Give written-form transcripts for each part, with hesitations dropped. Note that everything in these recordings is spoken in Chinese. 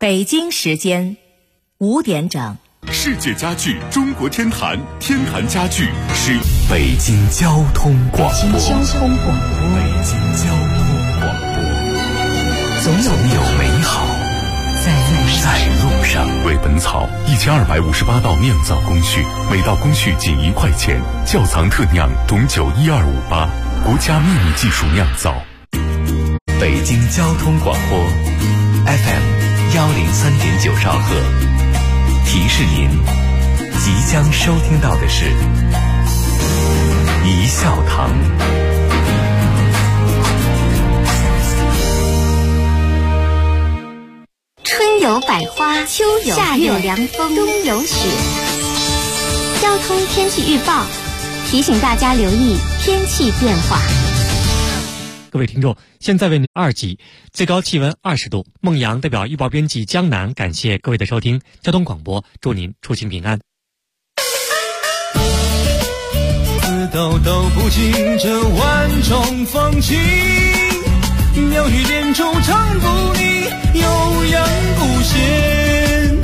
北京时间5点整。 世界家具中国天坛，天坛家具是北京交通广播。 北京交通广播。 北京交通广播。总有美好在路上。 为本草1258道酿造工序，每道工序仅1块钱，窖藏特酿董酒12588，国家秘密技术酿造。 北京交通广播 FM103.9兆赫。提示您，即将收听到的是一笑堂。 春有百花，秋有夏有凉风，冬有雪。交通天气预报提醒大家留意天气变化。 各位听众，现在为您2级，最高气温20度。孟阳代表预报编辑江南，感谢各位的收听。交通广播，祝您出行平安。 字都抖不尽这万种风情，妙语连珠唱不腻，悠扬不闲。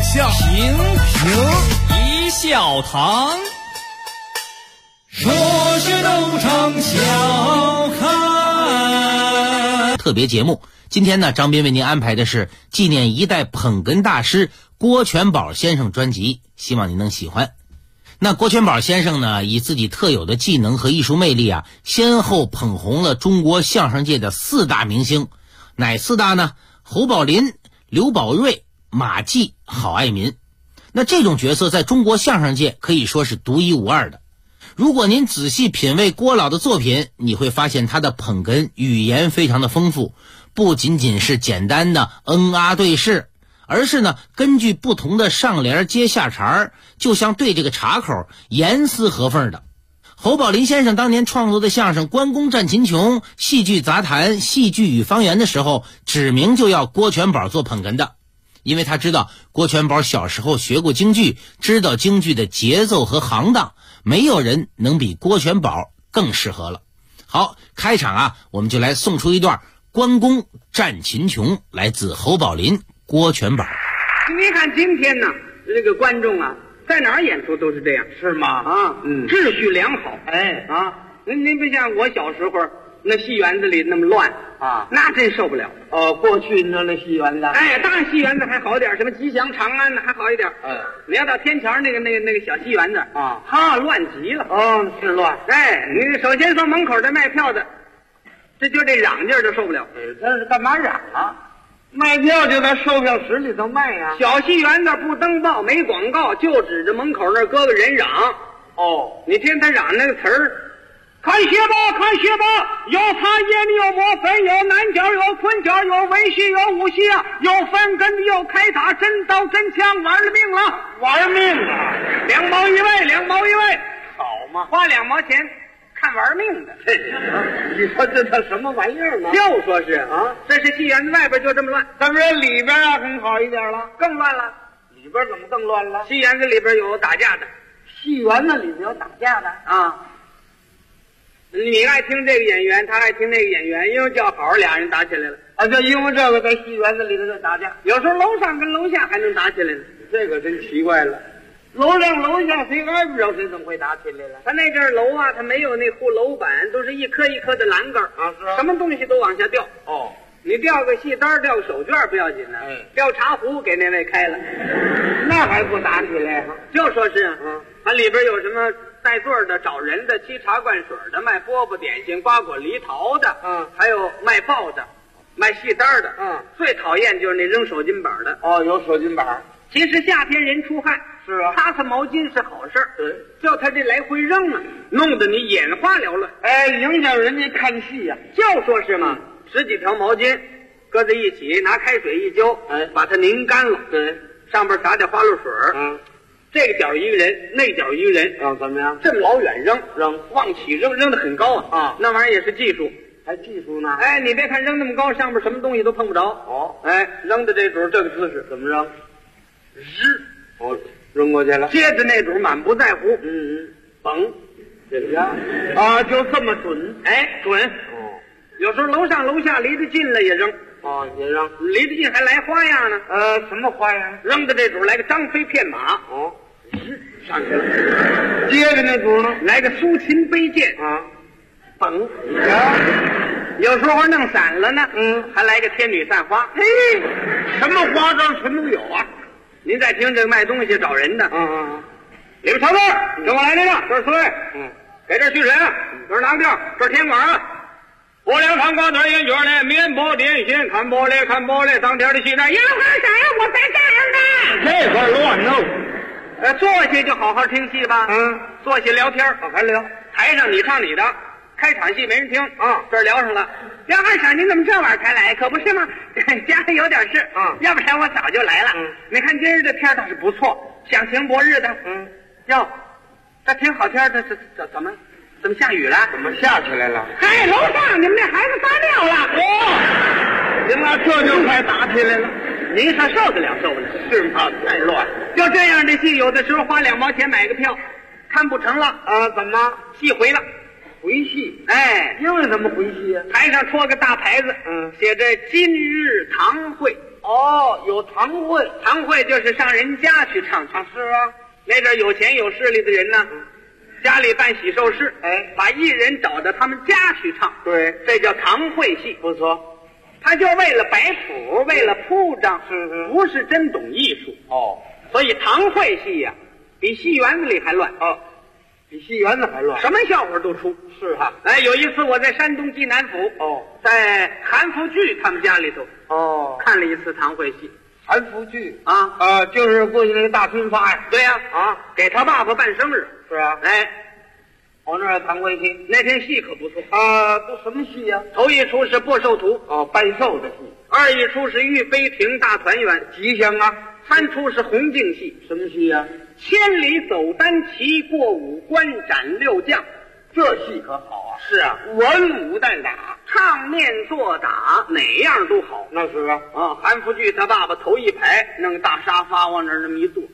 一笑堂，说学逗唱笑看。 特别节目，今天呢，张斌为您安排的是纪念一代捧哏大师郭全宝先生专辑，希望您能喜欢。那郭全宝先生呢，以自己特有的技能和艺术魅力啊，先后捧红了中国相声界的4大明星。哪4大呢？侯宝林、刘宝瑞、马季、郝爱民。那这种角色在中国相声界可以说是独一无二的。如果您仔细品味郭老的作品，你会发现他的捧哏语言非常的丰富，不仅仅是简单的啊对视，而是呢根据不同的上联接下茬，就像对这个茬口，严丝合缝的。侯宝林先生当年创作的相声《关公战秦琼》、戏剧杂谈、戏剧与方圆的时候，指明就要郭全宝做捧哏的，因为他知道郭全宝小时候学过京剧，知道京剧的节奏和行当，没有人能比郭全宝更适合了。好，开场啊，我们就来送出一段《关公战秦琼》，来自侯宝林、郭全宝。 你看今天呢，这个观众啊，在哪儿演出都是这样，是吗？啊，秩序良好。哎啊，您不像我小时候那戏园子里那么乱啊，那真受不了。过去那戏园子，哎，当然戏园子还好点，什么吉祥、长安还好一点。你要到天桥那个小戏园子啊，乱极了。是乱。哎，你首先说门口的卖票的，这嚷劲儿就受不了。这是干嘛嚷啊？卖票就在售票室里头卖呀。小戏园子不登报没广告，就指着门口那搁个人嚷。你听他嚷那个词儿。看学吧，看学吧，有茶叶的，有磨粉，有南角，有昆角，有文戏，有武戏啊，有翻跟的，有开打，真刀真枪，玩了命了，玩命啊！2毛一位，2毛一位，好嘛，花2毛钱看玩命的。你说这叫什么玩意儿呢？就说是啊，这是戏园子外边就这么乱，咱们这里边啊很好一点了，更乱了。里边怎么更乱了？戏园子里边有打架的，戏园子里边有打架的啊。你爱听这个演员，他爱听那个演员，因为叫好俩人打起来了啊！就因为这个在戏园子里头就打架，有时候楼上跟楼下还能打起来呢，这个真奇怪了。楼上楼下谁挨不着谁怎么会打起来了？他那阵楼啊，他没有那护楼板，都是一颗一颗的栏杆啊，是什么东西都往下掉。你掉个戏单，掉个手绢不要紧呢，掉茶壶给那位开了，那还不打起来？就说是它里边有什么带座的、找人的、沏茶灌水的、卖饽饽点心、瓜果梨桃的，还有卖报的、卖戏单的，最讨厌就是那扔手巾板的。有手巾板。其实夏天人出汗，是啊，擦擦毛巾是好事儿，对，叫他这来回扔啊，弄得你眼花缭乱，影响人家看戏呀。就说是嘛，10几条毛巾搁在一起，拿开水一浇，把它拧干了，对，上边撒点花露水，这个角一个人，那角一个人，怎么样？这么老远扔，往起扔，扔得很高啊！那玩意儿也是技术，还技术呢？你别看扔那么高，上面什么东西都碰不着。扔的这主这个姿势怎么扔？扔过去了。接着那主满不在乎，嘣，这个就这么准，准。有时候楼上楼下离得近了也扔。 哦，也扔。李德进还来花样呢。什么花样？扔的这主来个张飞骗马。哦，上去了。接着那主呢，来个苏秦背剑啊，蹦啊。有时候弄散了呢，还来个天女散花。嘿，什么花招全都有啊！您再听这个卖东西找人的，里边瞧这儿，跟我来这个，这是4位，给这去谁啊？这是哪个地儿？这是天馆啊。我俩看瓜子烟卷嘞，面包点心，看玻璃看玻璃，当天的戏台，呀，啥呀？我在这儿呢。这块乱弄。坐下就好好听戏吧。坐下聊天，还聊。台上你唱你的。开场戏没人听啊，这儿聊上了。梁二婶，您怎么这晚才来？可不是吗？家里有点事啊，要不然我早就来了。你看今儿这天倒是不错，享晴博日的。哟，这挺好天的，怎么下雨了？怎么下起来了？嗨，楼上你们那孩子撒尿了。哇，行了，这就快打起来了。您说受得了受不了？是吗？太乱。就这样的戏，有的时候花2毛钱买个票，看不成了怎么戏回了？回戏，因为什么回戏啊？台上戳个大牌子，写着今日堂会。哦，有堂会，堂会就是上人家去唱去。是啊，那阵有钱有势力的人呢，家里办喜寿事，把艺人找到他们家去唱。对，这叫堂会戏，不错。他就为了摆谱，为了铺张，不是真懂艺术。哦，所以堂会戏呀，比戏园子里还乱。比戏园子还乱，什么笑话都出。是哈，有一次我在山东济南府，在韩福聚他们家里头，看了一次堂会戏。韩福聚啊，就是过去那个大春发呀。对呀，给他爸爸办生日。是啊，我那儿堂会戏，那天戏可不错都什么戏呀？头一出是播寿图，拜寿的戏；二一出是玉飞亭大团圆，吉祥啊；三出是红净戏，什么戏呀？千里走单骑，过五关斩六将，这戏可好啊！是啊，文武旦打，唱念做打，哪样都好。那是啊，韩福聚他爸爸头一排弄大沙发往那儿那么一坐，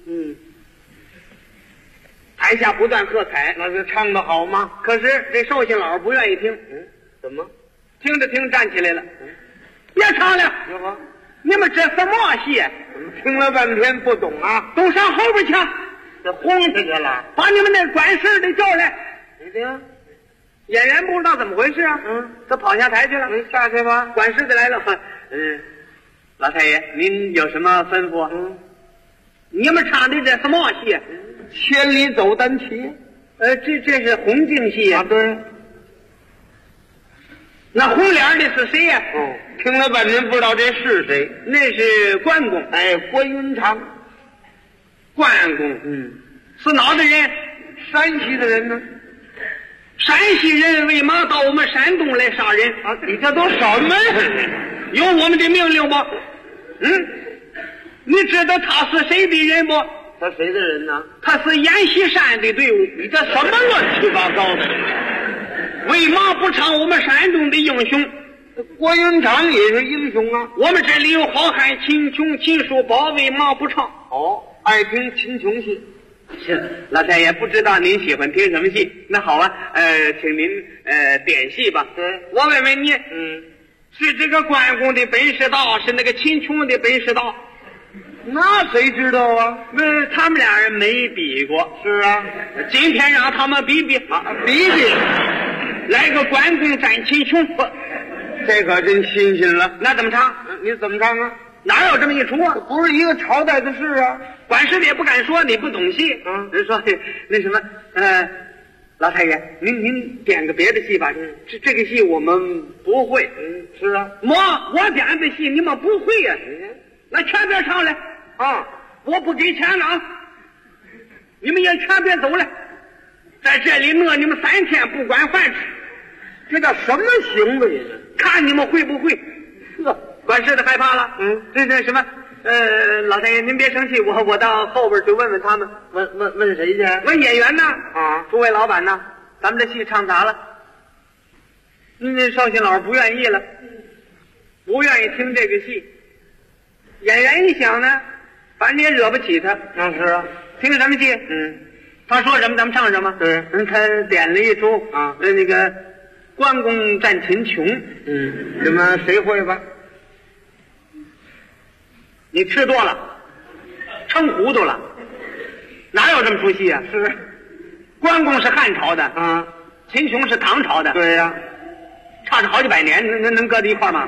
台下不断喝彩，那是唱得好吗？可是这寿星老不愿意听，怎么？听着听站起来了，别唱了，你们这什么戏？听了半天不懂啊，都上后边去。这轰下去了，把你们那管事的叫来。你听，演员不知道怎么回事啊，他跑下台去了。下去吧。管事的来了，老太爷，您有什么吩咐？你们唱的这什么戏？千里走单骑。这是红净戏啊。对。那红脸的是谁呀？听了半天不知道这是谁。那是关公。关云长。关公，是哪的人？山西的人呢？山西人为嘛到我们山东来杀人啊？你这都什么人？有我们的命令不？你知道他是谁的人不？他谁的人呢？他是阎锡山的队伍。你这什么乱七八糟的？为嘛不唱我们山东的英雄？郭云长也是英雄啊。我们这里有好汉秦琼、秦叔宝，为嘛不唱？爱听秦琼戏。是，老太爷不知道您喜欢听什么戏？那好啊，请您点戏吧。我问问你，是这个关公的本事大，是那个秦琼的本事大？那谁知道啊？他们俩人没比过。是啊，今天让他们比比比，来个关公战秦琼，这可真新鲜了。那怎么唱？你怎么唱啊？哪有这么一出啊？不是一个朝代的事啊！管事的也不敢说你不懂戏。人说那什么，老太爷，您点个别的戏吧。这个戏我们不会。是啊，我点的戏你们不会呀。那全别唱来啊！我不给钱了啊！你们也全别走了，在这里饿你们3天不管饭吃，这叫什么行为呢？看你们会不会？管事的害怕了。这什么？老太爷您别生气，我到后边去问问他们。问谁去？问演员呢？诸位老板呢？咱们这戏唱砸了。那绍兴老师不愿意了，不愿意听这个戏。演员一想呢，反正也惹不起他。那是啊，听什么戏？他说什么咱们唱什么。对，他点了一出那个关公战秦琼。什么谁会吧？ 你吃多了，撑糊涂了，哪有这么出戏啊？是，关公是汉朝的啊，秦琼是唐朝的，对呀、差着好几百年，能搁在一块吗？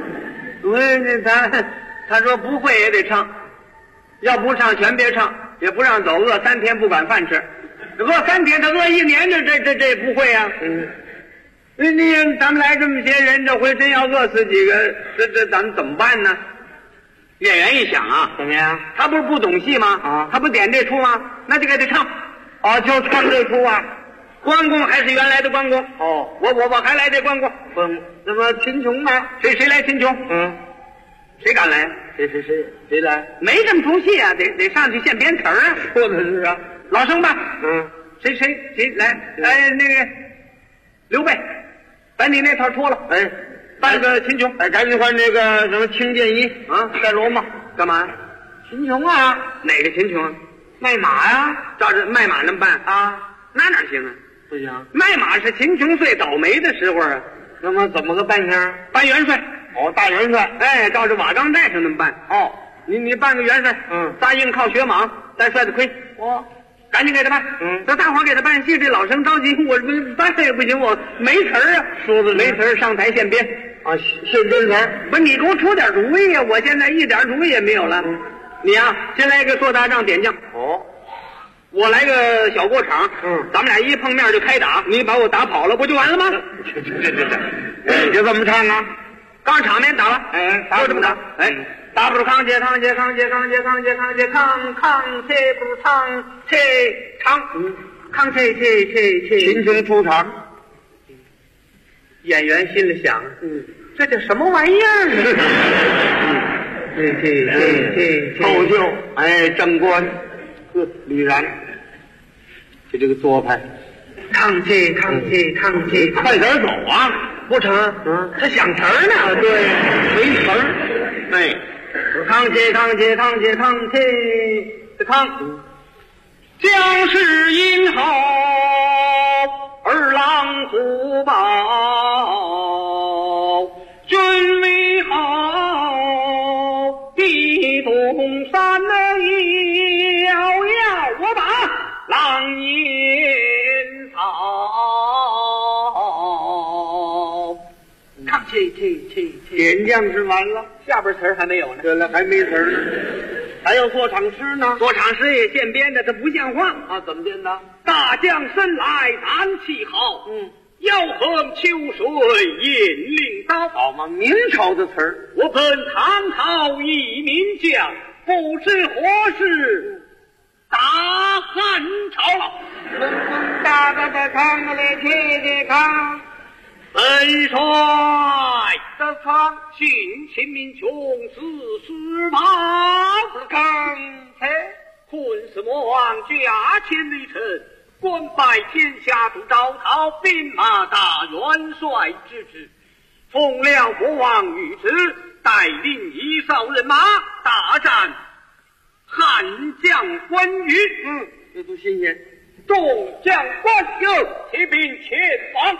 他说不会也得唱，要不唱全别唱，也不让走，饿3天不管饭吃，饿3天他饿1年，这不会啊。咱们来这么些人，这回真要饿死几个，这咱们怎么办呢？演员一想啊，怎么样？他不是不懂戏吗？啊，他不点这出吗？那就给他唱。哦，就唱这出啊。关公还是原来的关公。哦，我还来这关公。那么秦琼呢？谁来秦琼？谁敢来？谁来？没这么出戏啊，得上去现编词儿啊。说的是啊，老生吧。谁来？那个刘备，把你那套脱了。扮个秦琼，赶紧换那个什么青箭衣啊，戴罗帽，干嘛？秦琼啊？哪个秦琼啊？卖马呀？照着卖马那么办啊？那哪行啊？不行，卖马是秦琼最倒霉的时候啊。那么怎么个扮相？扮元帅。哦，大元帅。照着瓦岗寨上那么办。哦，你扮个元帅。扎硬靠雪蟒，戴帅子盔。赶紧给他办。这大伙给他办戏，这老生着急，我办也不行，我没词儿啊。说的没词儿，上台现编啊，现编词儿。不，你给我出点主意呀！我现在一点主意也没有了。你呀，先来个做大仗点将。我来个小过场。咱们俩一碰面就开打，你把我打跑了，不就完了吗？这就这么唱啊？刚场面打了，就这么打。打不住康姐，康姐，康姐，康姐，康姐，康姐，康姐不如唱，切唱，康切。秦琼出场，演员心里想，这叫什么玩意儿呢？后就，正官，吕然，就这个做派，康切，快点走啊！不成，他想词儿呢，对，没词儿，康切，这康，将士殷好，儿郎虎豹，君为好，地动山摇，我把狼烟草。康切，点将是完了，下边词儿还没有呢。对了，还没词儿呢，还要做场诗呢。做场诗也现编的，它不像话啊！怎么编的？大将身来胆气好，要横秋水引领刀。好嘛，明朝的词儿。我本唐朝一名将，不知何事打汉朝了。大康来切康。本帅的方信秦民穷死马康困死魔王驾千里尘，官拜天下都招讨兵马大元帅之职，奉了国王谕旨，带领1哨人马大战汉将关羽。这都新鲜。众将官有骑兵前往。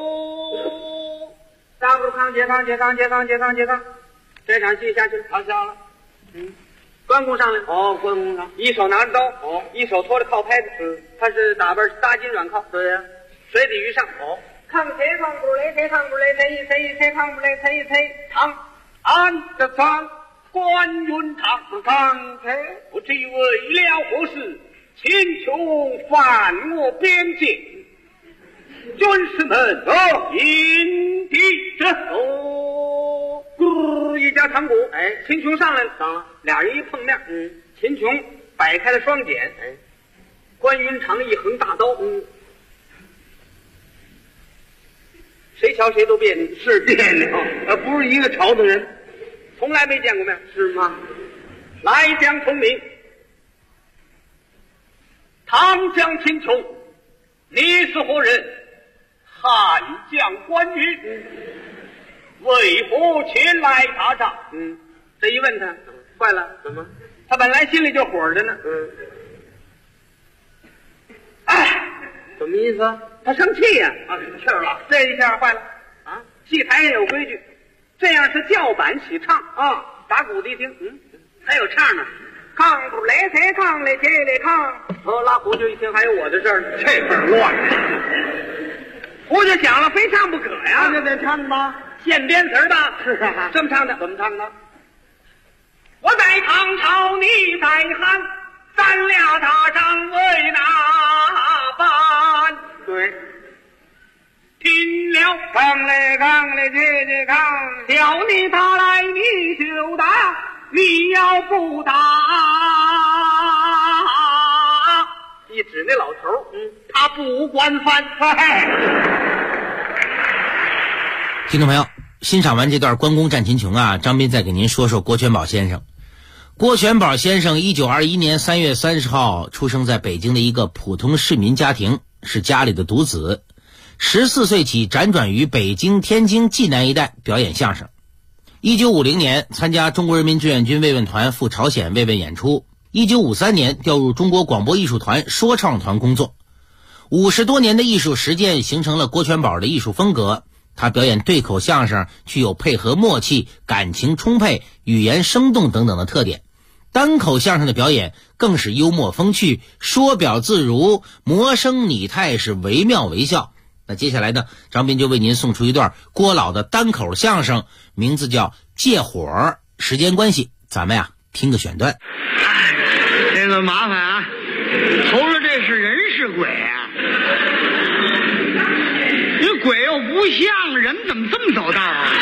大不康杰，这场戏下去了，好笑了。关公上来。关公上，一手拿着刀，一手托着靠拍子。他是打扮搭金软靠。对呀，水底鱼上。抗切抗不雷，切抗不雷，一切抗不雷，一抗安的抗关云长不抗切，不知为了何事。秦琼犯我边界，军士们引敌者一家长鼓。秦琼上来了，俩人一碰面，秦琼摆开了双锏，关云长一横大刀，谁瞧谁都别扭，是别扭，不是一个朝的人，从来没见过面，是吗？来将聪明。唐将秦琼，你是何人？汉将关羽，为何前来打仗？这一问他，坏了，怎么？他本来心里就火着呢。什么意思？他生气呀！生气了，这一下坏了啊！戏台上有规矩，这样是叫板起唱啊。打鼓的一听， 还有唱呢，炕不来才炕来接来炕。哦，拉胡就一听还有我的事儿，这份乱。胡就想了，非唱不可呀。 那就得唱吧， 现编词的。 是啊， 这么唱的， 怎么唱的？ 我在唐朝，你在汉，咱俩踏上为哪般？ 对。 听了炕来炕来接接炕， 叫你打来你就打，你要不打，一指那老头，他不管饭。 听众朋友，欣赏完这段关公战秦琼啊，张斌再给您说说郭全宝先生。郭全宝先生1921年3月30号出生在北京的一个普通市民家庭，是家里的独子。14岁起辗转于北京、天津、济南一带表演相声。1950年参加中国人民志愿军慰问团赴朝鲜慰问演出。1953年调入中国广播艺术团说唱团工作。50多年的艺术实践形成了郭全宝的艺术风格。他表演对口相声具有配合默契、感情充沛、语言生动等等的特点。单口相声的表演更是幽默风趣，说表自如，模声拟态是惟妙惟肖。那接下来呢，张斌就为您送出一段郭老的单口相声，名字叫《借火》。时间关系，咱们听个选段。 这个麻烦啊，头了这是人是鬼啊？你鬼又不像人，怎么这么走道啊？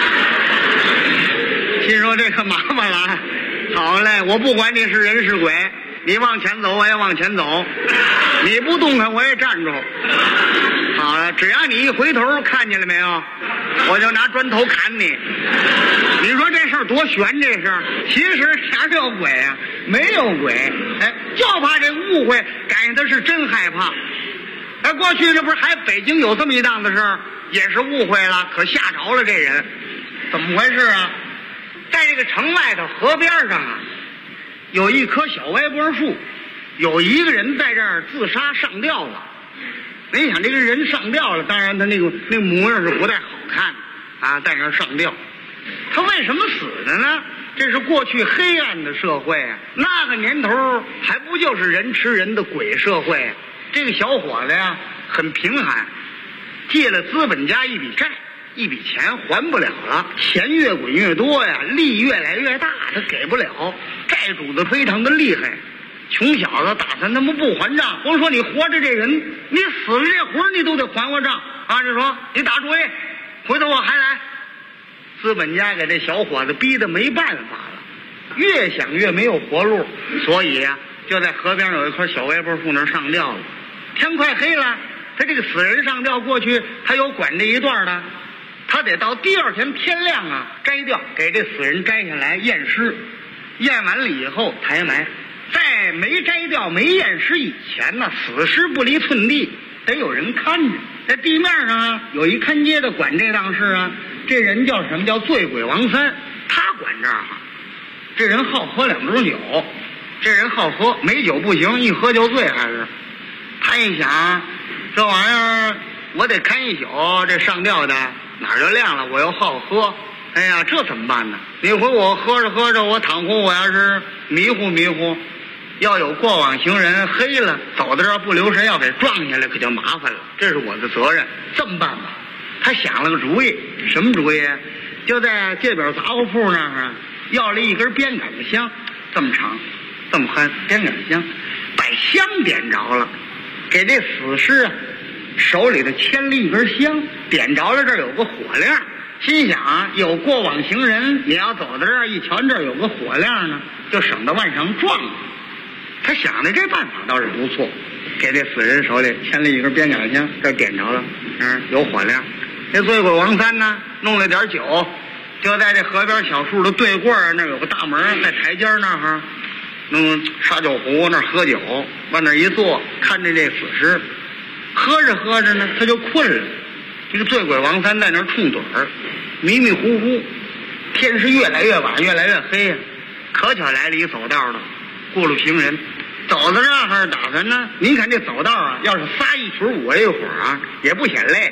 心说这可麻烦了。好嘞，我不管你是人是鬼，你往前走我也往前走，你不动弹我也站住。好了，只要你一回头，看见了没有，我就拿砖头砍你。你说这事儿多悬，这事儿其实哪有鬼啊？没有鬼，哎，就怕这误会，感觉他是真害怕。哎，过去这不是还北京有这么一档子事儿，也是误会了，可吓着了这人。怎么回事啊？在这个城外头河边上啊，有一棵小歪脖树，有一个人在这儿自杀上吊了。你想这个人上吊了，当然他那模样是不太好看啊，在那儿上吊。他为什么死的呢？这是过去黑暗的社会啊，那个年头还不就是人吃人的鬼社会啊。这个小伙子呀很贫寒，借了资本家一笔债，一笔钱还不了了，钱越滚越多呀，利越来越大，他给不了，债主子非常的厉害。穷小子打算他们不还账，甭说你活着这人，你死了这魂你都得还我账啊！就说你打主意，回头我还来。资本家给这小伙子逼得没办法了，越想越没有活路，所以呀，就在河边有一棵小歪脖树那儿上吊了。天快黑了，他这个死人上吊过去，他有管这一段的，他得到第二天天亮啊摘掉，给这死人摘下来验尸，验完了以后抬埋。在没摘掉没验尸以前呢，死尸不离寸地，得有人看着。在地面上啊，有一看街的管这档事啊，这人叫什么？叫醉鬼王三，他管这儿。这人好喝2盅酒，这人好喝，没酒不行，一喝就醉。还是他一想，这玩意儿我得看一宿，这上吊的哪儿就亮了，我又好喝。哎呀，这怎么办呢？一回我喝着喝着，我倘或我要是迷糊，要有过往行人黑了，走到这儿不留神要给撞下来，可就麻烦了，这是我的责任。这么办吧，他想了个主意。什么主意？就在街边杂货铺那儿要了一根鞭杆子香，这么长这么憨，鞭杆香，把香点着了，给这死尸啊手里头牵了一根香，点着了，这儿有个火亮。心想有过往行人，你要走到这儿一瞧，这儿有个火亮呢，就省得往上撞。他想的这办法倒是不错，给这死人手里牵了一根鞭杆香，这点着了，有火亮。这醉鬼王三呢，弄了点酒，就在这河边小树的对过那有个大门，在台阶那儿弄沙酒壶那儿喝酒，往那一坐，看着这死尸，喝着喝着呢，他就困了。这个醉鬼王三在那儿冲盹儿，迷迷糊糊，天是越来越晚，越来越黑呀。可巧来了一走道的过路行人，走到这儿打算呢，您看这走道啊，要是撒一群舞这会儿啊，也不显累，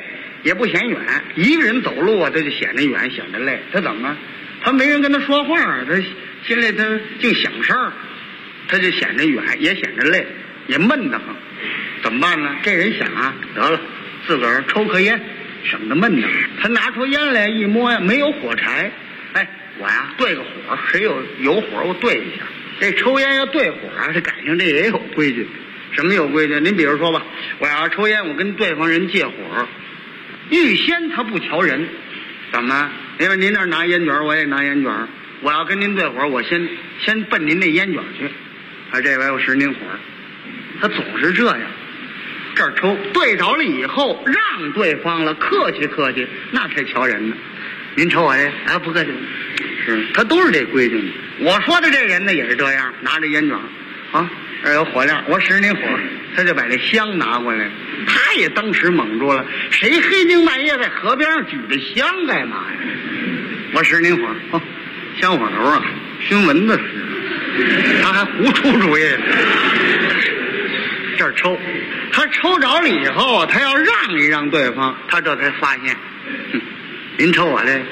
也不显远，一个人走路啊，他就显得远，显得累。他怎么？他没人跟他说话，他心里他净想事儿，他就显得远，也显得累，也闷得慌。怎么办呢？这人想啊，得了，自个儿抽颗烟，省得闷得。他拿出烟来一摸呀，没有火柴。哎，我呀对个火，谁有火我对一下。这抽烟要对火啊，这赶上这也有规矩。什么有规矩？您比如说吧，我要抽烟，我跟对方人借火，预先他不瞧人，怎么？因为您那儿拿烟卷，我也拿烟卷，我要跟您对火，我先奔您那烟卷去。啊，这回我使您火，他总是这样。这儿抽对着了以后，让对方了，客气客气，那才瞧人呢。您瞅我这，哎，不客气，是他都是这规矩。我说的这人呢，也是这样，拿着烟卷，啊，这有火亮，我使您火，他就把这香拿过来，他也当时懵住了，谁黑更半夜在河边上举着香干嘛呀？我使您火，哦，香火头啊，熏蚊子使，他还胡出主意呢。这儿抽，他抽着了以后，他要让一让对方，他这才发现，您抽我这，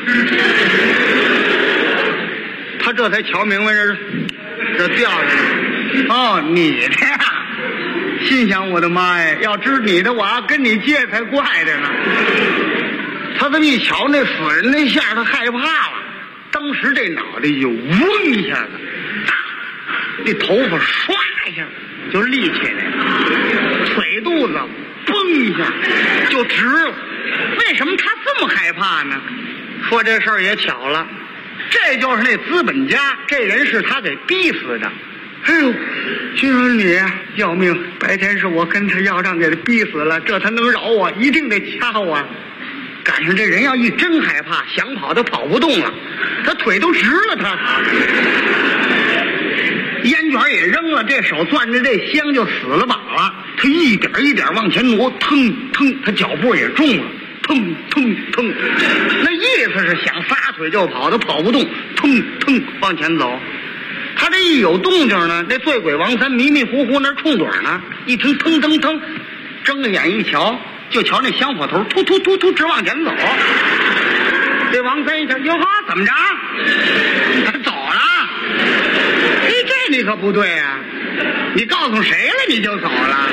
他这才瞧明白这掉下来。哦，你的呀，心想我的妈呀，要知你的，我要跟你借才怪的呢。他这么一瞧那死人那下，他害怕了，当时这脑袋就嗡一下子，那头发唰一下就立起来了，腿肚子嘣一下就直了。为什么他这么害怕呢？说这事儿也巧了，这就是那资本家，这人是他给逼死的。哎呦，心说你要命！白天是我跟他要账给他逼死了，这他能饶我？一定得掐我。赶上这人要一真害怕，想跑他跑不动了，他腿都直了，他烟卷也扔了，这手攥着这香就死了把了。他一点一点往前挪，腾腾，他脚步也重了，腾腾腾，那意思是想撒腿就跑，他跑不动，腾腾往前走。他这一有动静呢，那醉鬼王三迷迷糊糊那冲盹呢，一听腾腾腾，睁着眼一瞧，就瞧那香火头突突突突直往前走。这王三一瞧，哟呵，怎么着？他走了？哎，这你可不对啊！你告诉谁了你就走了？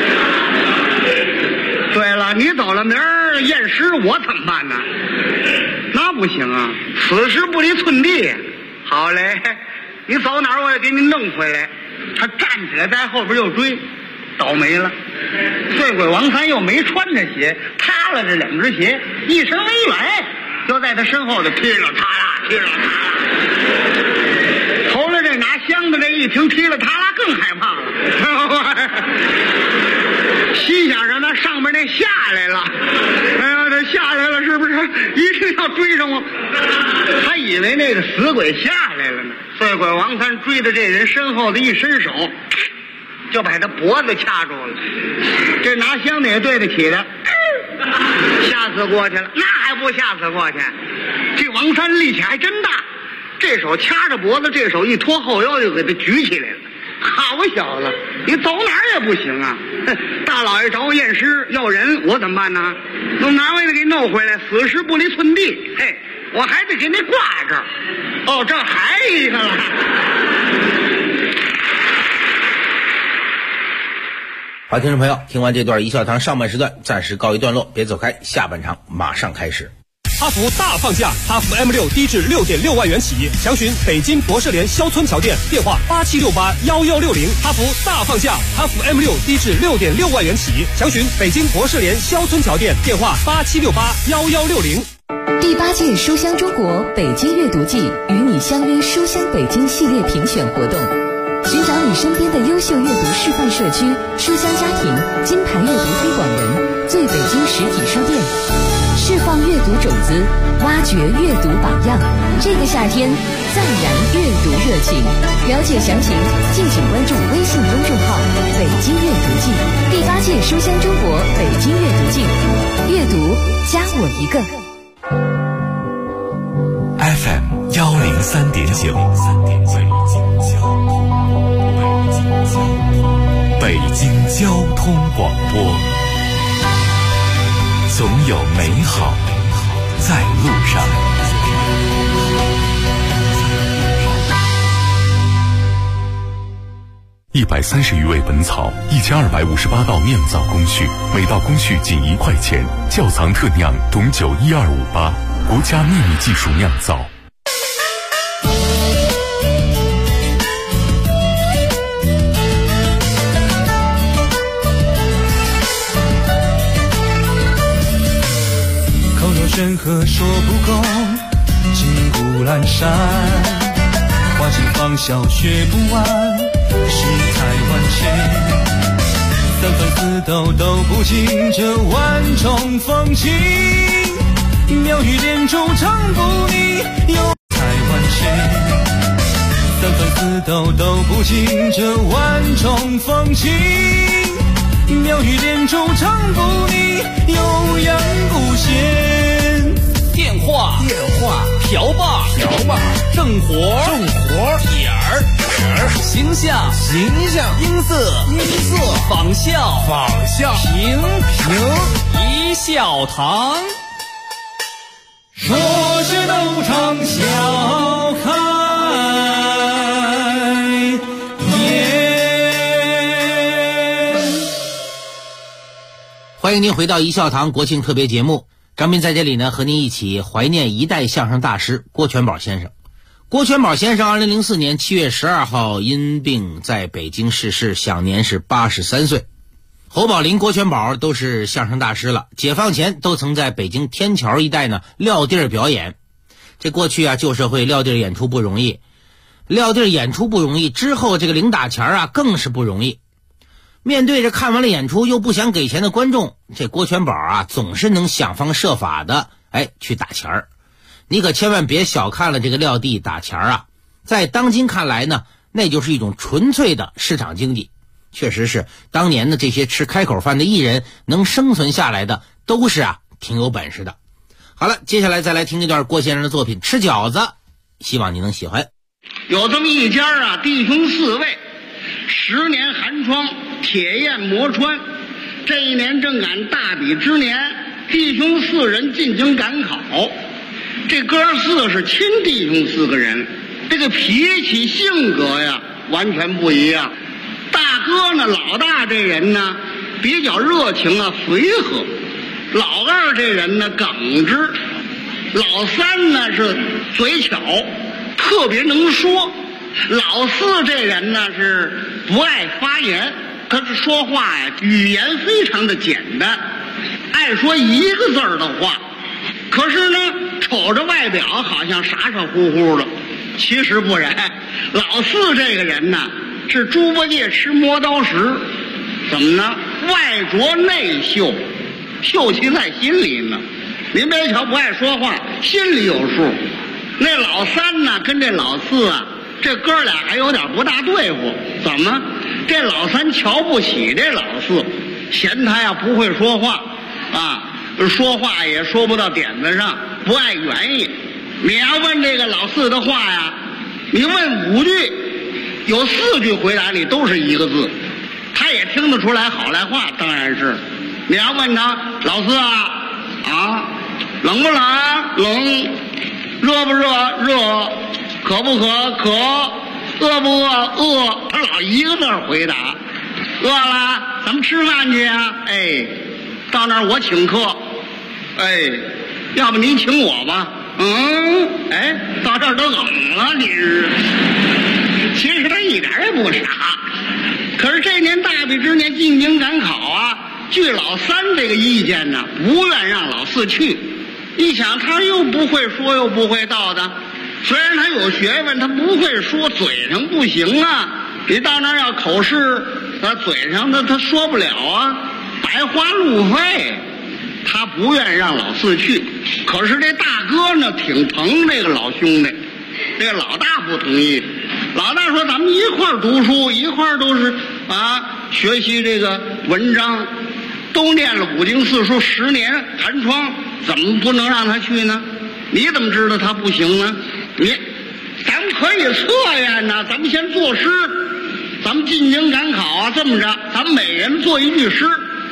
对了，你走了，明儿验尸我怎么办呢？那不行啊，此时不离寸地。好嘞，你走哪儿我也给你弄回来。他站起来在后边又追，倒霉了。醉鬼王三又没穿着鞋，塌了这两只鞋，一声没远，就在他身后就踢了他啦，踢了他啦。头来这拿香的这一听踢了他啦，更害怕了，心想着那上面那下来了，哎呀，这下来了是不是一定要追上我？他以为那个死鬼下来了呢。醉鬼王三追着这人身后的一伸手，就把他脖子掐住了。这拿香的也对得起他，吓死过去了。那还不吓死过去？这王三力气还真大，这手掐着脖子，这手一拖后腰就给他举起来了。好小子，你走哪儿也不行啊！大老爷找我验尸要人，我怎么办呢？弄哪位的给弄回来，死尸不离寸地。嘿，我还得给你挂这儿。哦，这还一个了。 好，听众朋友，听完这段一笑堂上半时段暂时告一段落，别走开，下半场马上开始。 哈弗大放价，哈弗 M6 低至 6.6 万元起，详询北京博士联肖村桥店，电话87681160。哈弗大放价，哈弗 M6 低至 6.6 万元起，详询北京博士联肖村桥店，电话87681160。 第8届书香中国北京阅读季与你相约书香北京系列评选活动，寻找你身边的优秀阅读示范社区、书香家庭、金牌阅读推广人、最北京实体书店，释放阅读种子，挖掘阅读榜样。这个夏天，再燃阅读热情。了解详情，敬请关注微信公众号“北京阅读季”。第8届书香中国北京阅读季，阅读加我一个。 FM 103.9，北京交通广播， 总有美好在路上。 130余味本草，1258道酿造工序，每道工序仅1块钱。窖藏特酿董酒12588，国家秘密技术酿造。 口若悬河说不够，金谷阑珊，花尽芳笑学不完，世态万千。三番四斗斗不尽这万种风情，妙语连珠唱不腻，有才万千。三番四斗斗不尽这万种风情，妙语连珠唱不腻，悠扬古弦。 电话瓢把正活点儿形象音色仿效平一笑堂， 说是斗场笑开颜。 欢迎您回到一笑堂国庆特别节目，张斌在这里呢，和您一起怀念一代相声大师郭全宝先生。郭全宝先生2004年7月12号因病在北京逝世，享年是83岁。侯宝林、郭全宝都是相声大师了，解放前都曾在北京天桥一带呢撂地儿表演。这过去啊，旧社会撂地儿演出不容易，之后这个零打钱啊更是不容易。面对着看完了演出又不想给钱的观众，这郭全宝啊总是能想方设法的去打钱儿。你可千万别小看了这个撂地打钱啊，在当今看来呢，那就是一种纯粹的市场经济。确实是当年的这些吃开口饭的艺人能生存下来的，都是挺有本事的。好了，接下来再来听一段郭先生的作品《吃饺子》，希望你能喜欢。 有这么一家弟兄4位，10年寒窗，铁砚磨穿。这一年正赶大比之年，弟兄4人进京赶考。这哥4是亲弟兄4个人，这个脾气性格呀完全不一样。大哥呢，老大这人呢比较热情随和，老二这人呢耿直，老三呢是嘴巧，特别能说，老4这人呢是不爱发言，可是说话呀语言非常的简单，爱说1个字的话。可是呢，瞅着外表好像傻傻乎乎的，其实不然。老4这个人呢，是猪八戒吃磨刀石，怎么呢？外拙内秀，秀气在心里呢。您别瞧不爱说话，心里有数。那老3呢，跟这老4这哥俩还有点不大对付。怎么？这老3瞧不起这老4，嫌他不会说话说话也说不到点子上，不爱原意。你要问这个老4的话你问5句，有4句回答里都是1个字，他也听得出来好赖话。当然是，你要问他老4冷不冷？冷。热不热？热。渴不渴？渴。饿不饿？饿。他老1个字回答。饿了，咱们吃饭去到那儿我请客。要不您请我吧？到这儿都冷了，你是。其实他一点也不傻，可是这年大比之年进京赶考据老3这个意见呢，不愿让老4去。一想他又不会说又不会道的，虽然他有学问，他不会说，嘴上不行你到那儿要口试，嘴上他说不了白花路费。他不愿让老4去，可是这大哥呢挺疼这个老兄弟，这个老大不同意。老大说咱们一块儿读书，一块儿都是学习这个文章，都念了5经4书10年寒窗，怎么不能让他去呢？你怎么知道他不行呢？咱们可以测验咱们先作诗，咱们进京赶考这么着，咱们每人做1句诗，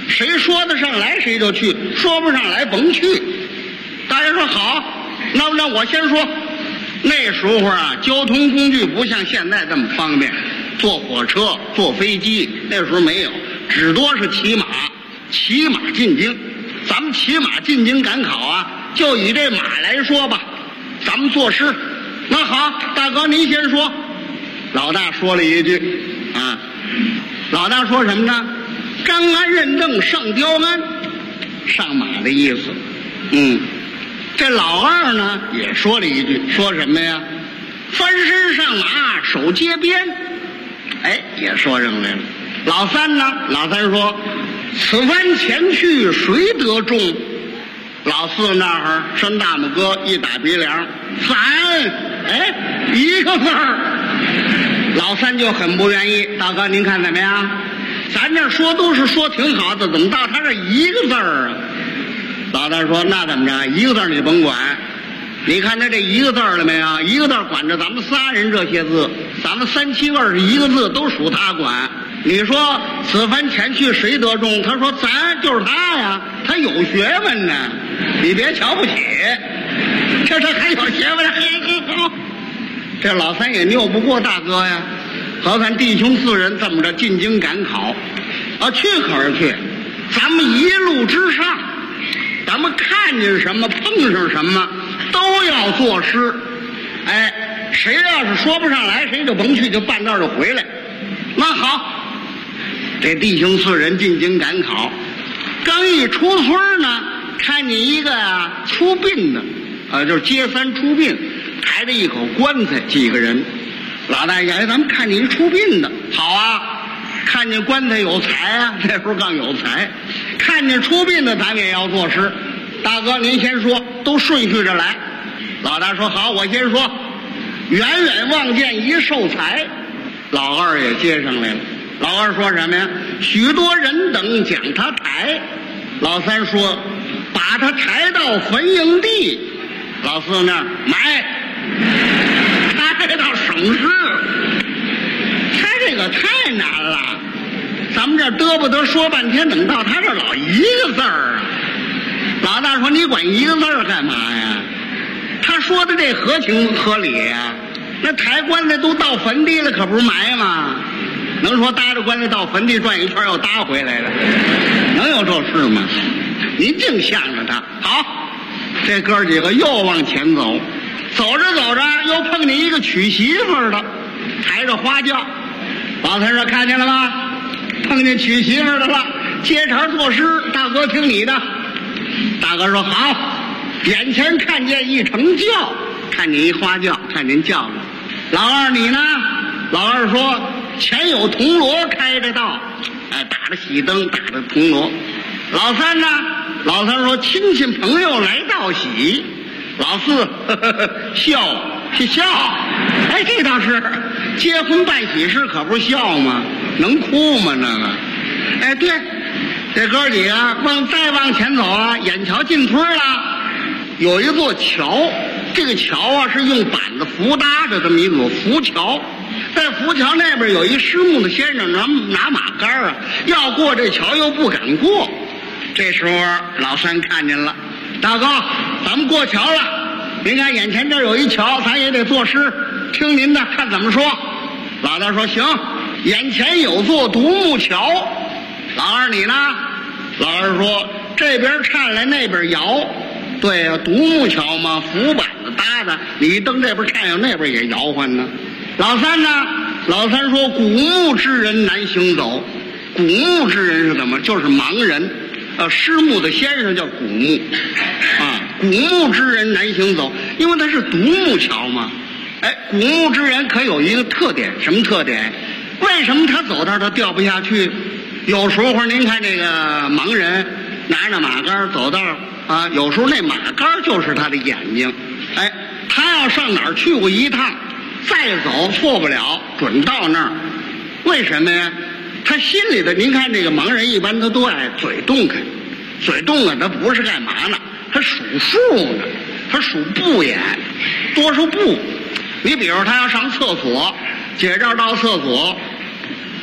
谁说得上来谁就去，说不上来甭去。大家说好，那我先说，那时候啊，交通工具不像现在这么方便，坐火车、坐飞机，那时候没有，只多是骑马进京。咱们骑马进京赶考啊，就以这马来说吧，咱们作诗。那好，大哥您先说。老大说了一句啊，老大说什么呢？张安认证上雕鞍，上马的意思。这老二呢也说了一句，说什么呀？翻身上马手接鞭，也说上来了。老三呢？老三说此番前去谁得中？老四那儿伸大拇哥一打鼻梁，咱一个字儿。老三就很不愿意，大哥您看怎么样？咱这说都是说挺好的，怎么到他这一个字儿啊？老大说那怎么着？一个字你甭管，你看他这一个字了没有？一个字管着咱们仨人这些字，咱们3、7、21个字都属他管。你说此番前去谁得中？他说咱就是他呀，他有学问呢，你别瞧不起。这还有学问，好。这老三也拗不过大哥呀。好看弟兄4人这么着进京赶考，去可是去，咱们一路之上，咱们看见什么碰上什么都要作诗。谁要是说不上来，谁就甭去，就半道就回来。那好，这弟兄4人进京赶考，刚一出村呢，看见一个出殡的，就是接三出殡，抬着一口棺材，几个人。老大爷，咱们看见一出殡的，好啊，看见棺材有才啊，这时候刚有才，看见出殡的咱们也要作诗。大哥您先说，都顺序着来。老大说好，我先说，远远望见一寿材。老二也接上来了。老二说什么呀？许多人等将他抬。老三说把他抬到坟营地。老四那儿埋，抬到省市。他这个太难了，咱们这嘚不得说半天，等到他这老一个字儿啊。老大说你管一个字儿干嘛呀？他说的这合情合理呀。那抬棺材都到坟地了，可不是埋吗？能说搭着棺材到坟地转一圈又搭回来了？能有这事吗？您净向着他。好，这哥几个又往前走，走着走着又碰见一个娶媳妇的，抬着花轿。老三说看见了吗？碰见娶媳妇的了，接茬作诗。大哥听你的。大哥说好，眼前看见一乘轿，看见一花轿，看见轿子。老二你呢？老二说前有铜锣开着道，打着喜灯，打着铜锣。老三呢？老三说亲戚朋友来道喜。老四笑，这倒是结婚办喜事，可不是笑吗？能哭吗那个？对，这哥几个再往前走啊，眼瞧进村了，有一座桥。这个桥是用板子扶搭着这么一座浮桥，在浮桥那边有一失目的先生拿马杆要过这桥又不敢过。这时候老三看见了，大哥咱们过桥了，您看眼前这有一桥，咱也得作诗，听您的，看怎么说。老大说行，眼前有座独木桥。老二你呢？老二说这边颤来那边摇。对呀，独木桥嘛，浮板子搭的，你一蹬这边颤悠，那边也摇晃呢。老三呢？老三说古木之人难行走。古木之人是怎么？就是盲人，失目的先生叫古木，古木之人难行走，因为他是独木桥嘛。古木之人可有一个特点，什么特点？为什么他走道他掉不下去？有时候您看这个盲人拿着马杆走道有时候那马杆就是他的眼睛。他要上哪儿去过一趟，再走错不了，准到那儿。为什么呀？他心里的，您看这个盲人一般他都爱嘴动开，嘴动他不是干嘛呢？他数数呢，他数步眼，多少步。你比如他要上厕所，解这儿到厕所，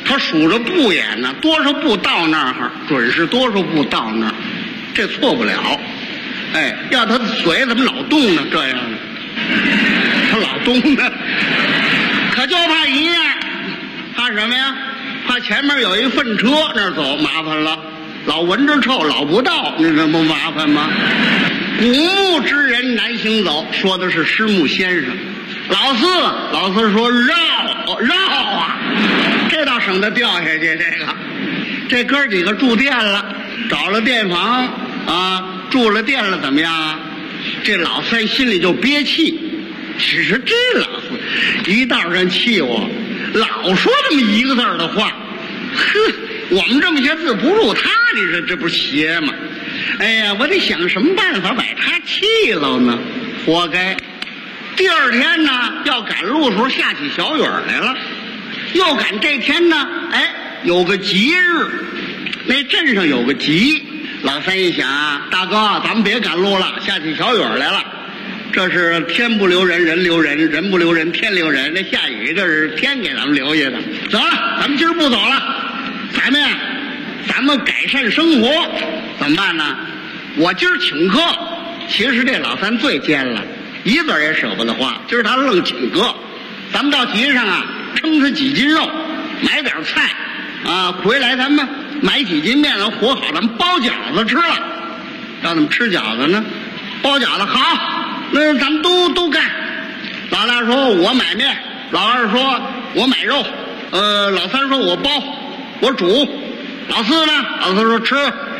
他数着步眼呢，多少步到那儿，准是多少步到那儿，这错不了。哎，要他的嘴怎么老动呢？这样的，他老动呢，可就怕一样，怕什么呀？怕前面有一粪车那儿走，麻烦了，老闻着臭，老不到，那这不麻烦吗？古木之人难行走，说的是师木先生。老四说绕啊，这倒省得掉下去。这哥几个住店了，找了店房啊，住了店了，怎么样啊？这老三心里就憋气，只是这老四一道上气我，老说这么一个字的话，呵，我们这么些字不入他，你说这不邪吗？哎呀，我得想什么办法把他气了呢？活该！第二天呢，要赶路的时候下起小雨来了，又赶这天呢，哎，有个吉日，那镇上有个吉。老三一想啊，大哥，咱们别赶路了，下起小雨来了。这是天不留人，人留人；人不留人，天留人。那下雨，这是天给咱们留下的。走了，咱们今儿不走了，咱们改善生活，怎么办呢？我今儿请客。其实这老三最奸了，一字也舍不得花。今儿他愣请客，咱们到集上啊，称他几斤肉，买点菜啊，回来咱们买几斤面，咱和好，咱们包饺子吃了。让他们吃饺子呢，包饺子好，那咱们都干。老大说我买面，老二说我买肉，老三说我包，我煮。老四呢？老四说吃，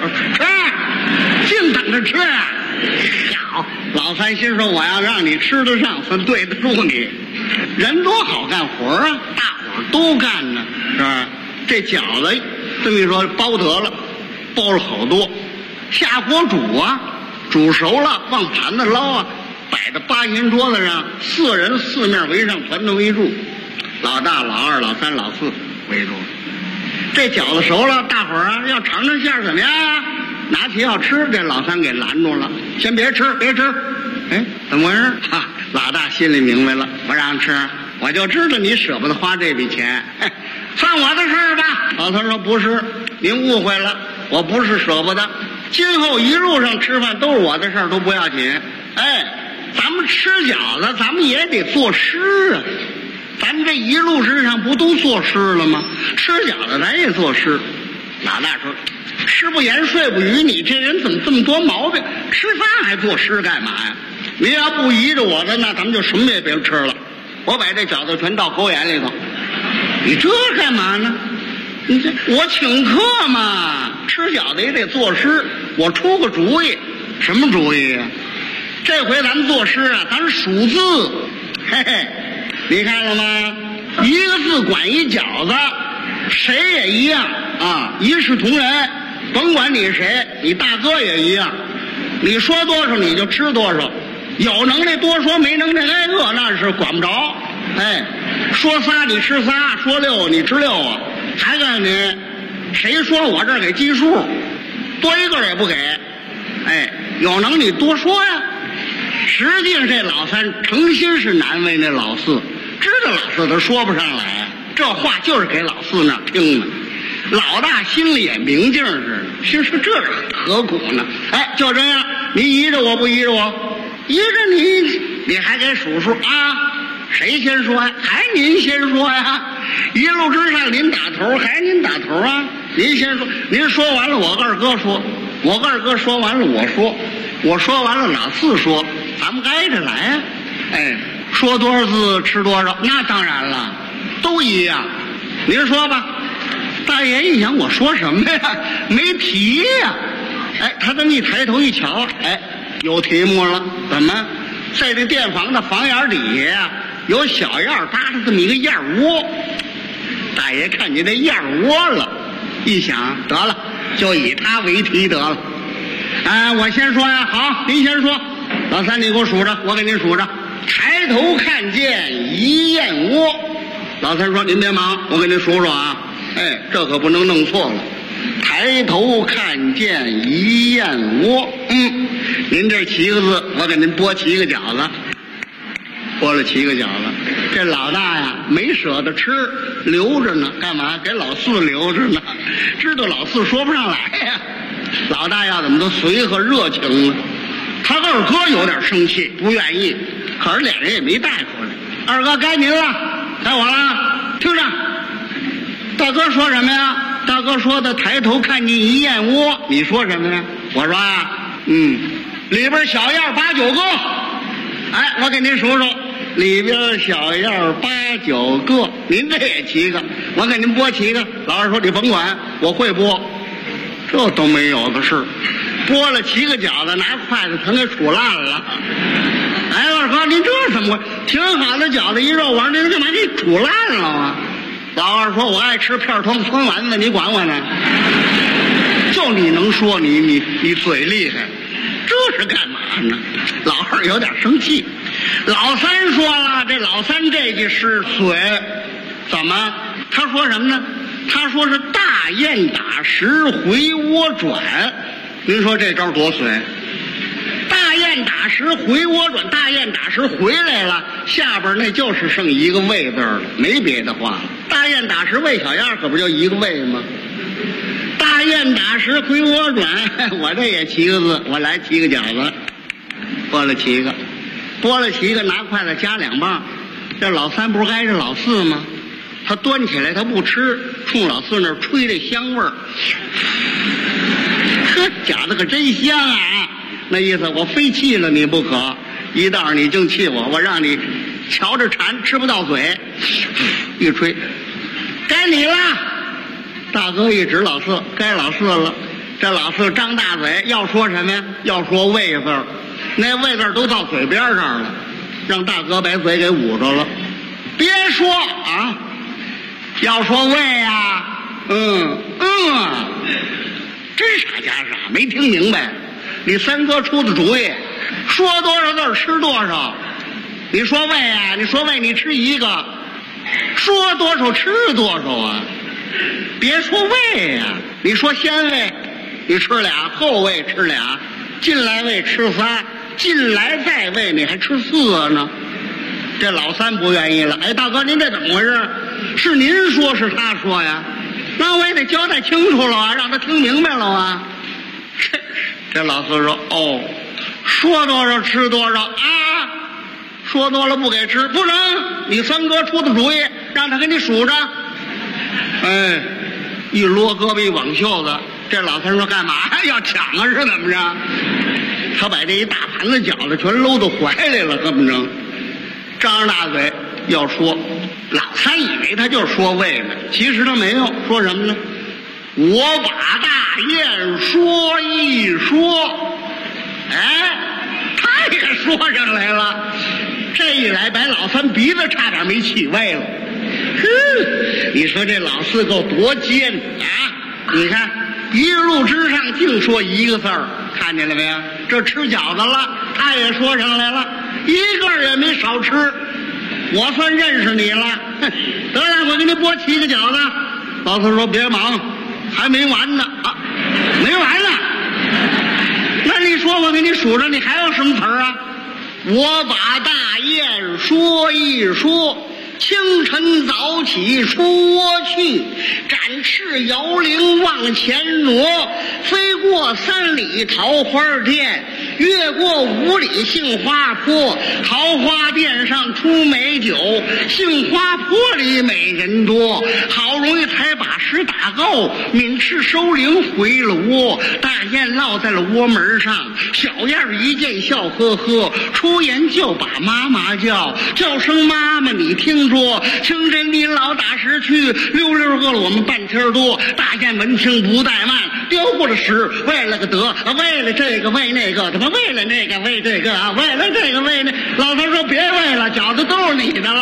净等着吃啊！好，老三心说我要让你吃得上，算对得住你。人多好干活啊，大伙儿都干呢，是吧？这饺子这么一说包得了，包了好多，下锅煮啊，煮熟了往盘子捞啊，摆在八仙桌子上，四人四面围上，团团围住，老大、老二、老三、老四围住。这饺子熟了，大伙儿啊要尝尝馅儿怎么样啊？拿起要吃，这老三给拦住了，先别吃。哎，怎么回事？哈，老大心里明白了，不让吃，我就知道你舍不得花这笔钱，算我的事儿吧。老三说不是，您误会了，我不是舍不得，今后一路上吃饭都是我的事儿，都不要紧。哎，咱们吃饺子，咱们也得作诗啊。咱们这一路之上不都作诗了吗？吃饺子咱也作诗。老大说吃不言睡不语，你这人怎么这么多毛病？吃饭还作诗干嘛呀？你要不依着我的，那咱们就什么也别吃了，我把这饺子全倒狗眼里头。你这干嘛呢？你这我请客嘛，吃饺子也得作诗，我出个主意。什么主意啊？这回咱们作诗啊，咱数字。嘿嘿，你看了吗？一个字管一饺子，谁也一样啊，一视同仁。甭管你谁，你大哥也一样，你说多少你就吃多少，有能耐多说，没能耐挨饿那是管不着。哎，说仨你吃仨，说六你吃六啊。还告诉你，谁说我这儿给计数，多一个也不给。哎，有能你多说呀。实际上这老三诚心是难为那老四，知道老四他说不上来，这话就是给老四那听的。老大心里也明镜似的，心说这何苦呢？哎，就这样，你依着我不依着我？依着你还给数数啊？谁先说呀？还您先说呀？一路之上您打头，还您打头啊？您先说，您说完了我二哥说，我二哥说完了我说，我说完了老四说，咱们挨着来啊！哎，说多少字吃多少，那当然了，都一样。您说吧。大爷一想，我说什么呀？没题呀！哎，他这么一抬头一瞧，哎，有题目了。怎么？在这店房的房檐底下呀，有小样搭着这么一个燕窝。大爷看见这燕窝了，一想，得了，就以他为题得了。哎，我先说呀，好，您先说。老三，你给我数着，我给您数着。抬头看见一燕窝。老三说：“您别忙，我给您数数啊。”哎，这可不能弄错了。抬头看见一燕窝，您这7个字，我给您剥7个饺子。 剥了7个饺子，这老大呀没舍得吃，留着呢，干嘛？给老四留着呢，知道老四说不上来呀。老大要怎么都随和热情了。他二哥有点生气，不愿意，可是俩人也没带出来。二哥该您了，该我了，听着。大哥说什么呀？大哥说的抬头看见一燕窝，你说什么呀？我说啊，里边小样8、9个。哎，我给您数数，里边小样8、9个，您这也7个，我给您剥7个。老二说你甭管，我会剥，这都没有的事。剥了7个饺子，拿筷子全给杵烂了。哎，二哥，您这怎么挺好的饺子一肉丸，您干嘛给杵烂了啊？老二说：“我爱吃片汤酸丸子，你管我呢？就你能说，你嘴厉害，这是干嘛呢？”老二有点生气。老三说了，这老三这句是嘴，怎么？他说什么呢？他说是大雁打石回窝转。您说这招多损？大雁打石回窝转，大雁打石回来了，下边那就是剩一个喂字了，没别的话了。大雁打石喂小样，可不就一个喂吗？大雁打石回窝转，我这也7个字，我来7个饺子，剥了7个，剥了7个，拿筷子夹2棒。这老三不是挨着老四吗？他端起来他不吃，冲老四那儿吹这香味儿，呵，饺子可真香啊！那意思我非气了你不可，一道你净气我，我让你瞧着馋吃不到嘴。一吹，该你了。大哥一指老四，该老四了。这老四张大嘴要说什么呀？要说喂字儿，那喂字儿都到嘴边上了，让大哥把嘴给捂着了。别说啊，要说喂呀，真傻假傻，没听明白。你三哥出的主意，说多少字吃多少。你说喂啊，你说喂你吃1个，说多少吃多少啊。别说喂呀，你说先喂你吃2，后喂吃2，进来喂吃3，进来再喂你还吃4呢。这老三不愿意了，哎，大哥您这怎么回事？是您说是他说呀？那我也得交代清楚了啊，让他听明白了啊。这老四说：“哦，说多少吃多少啊！说多了不给吃，不能。你三哥出的主意，让他给你数着。”哎，一撸胳膊一挽袖子，这老三说：“干嘛要抢啊？是怎么着？”他把这一大盘子饺子全搂到怀里了，这么着，张着大嘴要说。老三以为他就是说喂呢，其实他没有说什么呢？我把大雁说一说，哎，他也说上来了。这一来，把老三鼻子差点没气歪了。你说这老四够多尖啊！你看一路之上净说1个字儿，看见了没有？这吃饺子了，他也说上来了，一个也没少吃。我算认识你了。得了，我给你剥7个饺子。老四说：“别忙。”还没完呢啊，没完呢。那你说我给你数着，你还有什么词儿啊？我把大雁说一说，清晨早起出窝去，展翅摇铃往前挪，飞过3里桃花店，越过5里杏花坡，桃花店上出美酒，杏花坡里美人多，好容易才把食打够，抿翅收铃回了窝，大雁落在了窝门上，小燕一见笑呵呵，出言就把妈妈叫，叫声妈妈你听着，清晨你老打石去，溜溜饿了我们半天多，大雁闻听不怠慢，丢过了石，为了个得，为了这个为那个，他妈为了那个为这个啊，为了这个为那，老头说别为了，饺子都是你的了。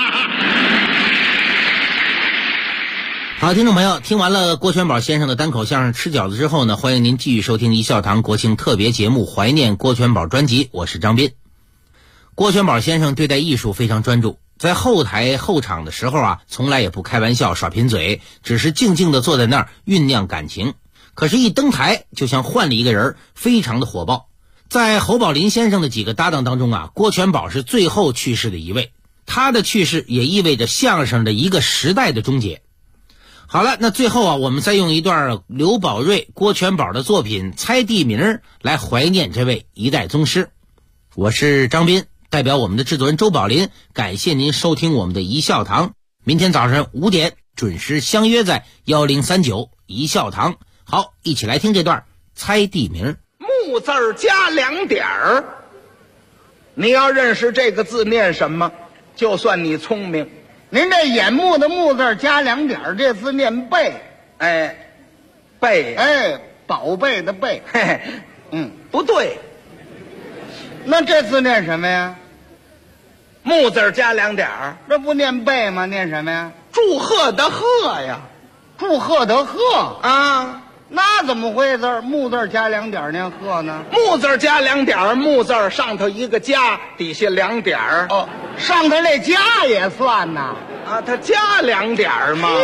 好，听众朋友，听完了郭全宝先生的单口相声吃饺子之后呢，欢迎您继续收听一笑堂国庆特别节目怀念郭全宝专辑，我是张斌。郭全宝先生对待艺术非常专注，在后台后场的时候啊，从来也不开玩笑耍贫嘴，只是静静地坐在那儿酝酿感情。可是一登台就像换了一个人，非常的火爆。在侯宝林先生的几个搭档当中啊，郭全宝是最后去世的一位。 他的去世也意味着相声的一个时代的终结。好了，那最后啊，我们再用一段刘宝瑞、郭全宝的作品《猜地名》来怀念这位一代宗师。我是张斌，代表我们的制作人周宝林，感谢您收听我们的一笑堂。明天早上5点准时相约在1039一笑堂。好，一起来听这段猜地名。 木字儿加2点儿，你要认识这个字念什么，就算你聪明。 您这眼目的目字加2点儿，这字念贝。 哎，贝， 哎，宝贝的贝。 嘿，不对。 那这字念什么呀？ 木字加2点儿， 这不念贝吗？念什么呀？ 祝贺的贺呀， 祝贺的贺啊。 那怎么会字木字加2点儿念贺呢？ 木字加2点儿，木字上头一个加，底下2点儿。 哦，上头那加也算呐。 啊，它加2点儿嘛。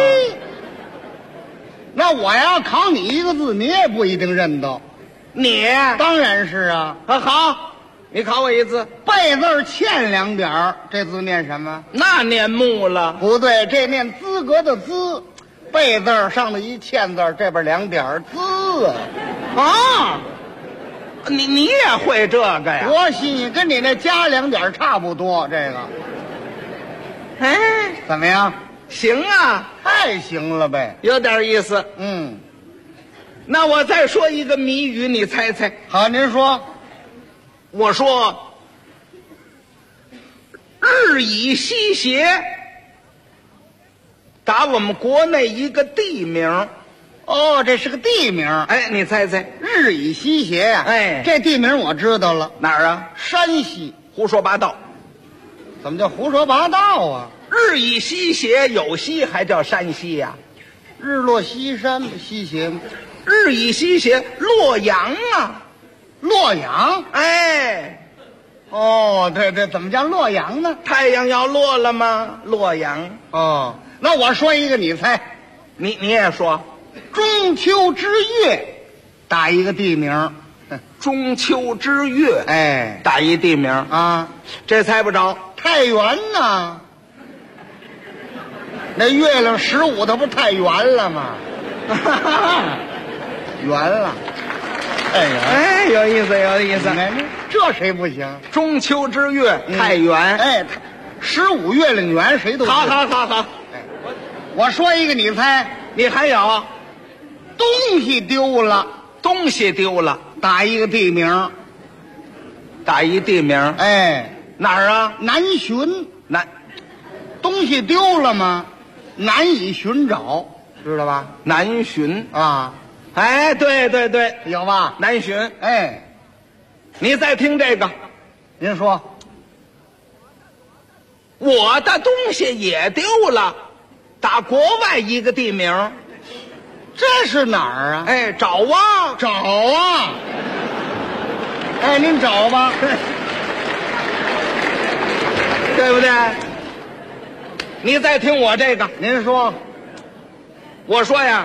那我要考你一个字，你也不一定认得。 你当然是啊。 啊，好，你考我一字。 贝字欠2点儿，这字念什么？ 那念木了。 不对，这念资格的资。贝字上头一欠字，这边2点儿资啊！你也会这个呀？ 多新，跟你那加2点儿差不多。这个， 哎， 怎么样？ 行啊， 太行了呗， 有点意思。那我再说一个谜语，你猜猜。 好，您说。 我说，日以西斜。打我们国内一个地名。 哦，这是个地名。 哎，你猜猜。 日以西斜呀。 哎， 这地名我知道了。 哪儿啊？ 山西。 胡说八道。 怎么叫胡说八道啊？ 日以西斜，有西还叫山西呀？ 日落西山，西斜。 日以西斜，洛阳啊。 洛阳？ 哎。 哦，对对，怎么叫洛阳呢？ 太阳要落了吗？洛阳。 哦。那我说一个，你猜。 你也说。 中秋之月，打一个地名。 中秋之月， 哎， 打一地名啊， 这猜不着。 太原呐，那月亮15，它不太圆了吗？圆了。 哎，有意思，有意思。 这谁不行？ 中秋之月，太原。 哎，15月亮圆，谁都好。 我说一个，你猜。 你还有东西丢了， 东西丢了， 打一个地名。 打一地名。 哎， 哪儿啊？ 南巡。东西丢了吗？难以寻找，知道吧？ 南巡啊。 哎，对对对， 有吧？ 南巡。 哎， 你再听这个。 您说。 我的东西也丢了，打国外一个地名。 这是哪儿啊？ 哎，找啊， 找啊！哎，您找吧， 对不对？你再听我这个， 您说。 我说呀，